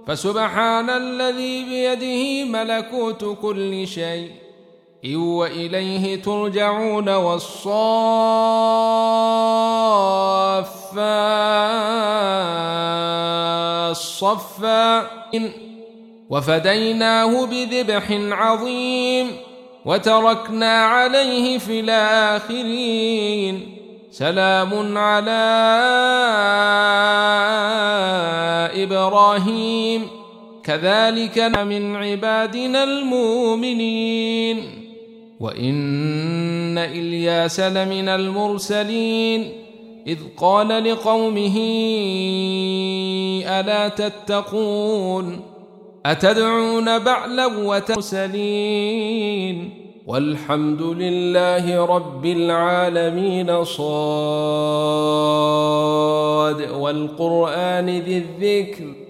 فسبحان الذي بيده ملكوت كل شيء وإليه ترجعون. والصافات صفا وفديناه بذبح عظيم وتركنا عليه في الآخرين. سلام على إبراهيم كذلك من عبادنا المؤمنين. وإن إلياس لمن المرسلين إذ قال لقومه ألا تتقون أتدعون بعلا وترسلين. والحمد لله رب العالمين. صاد والقرآن ذي الذكر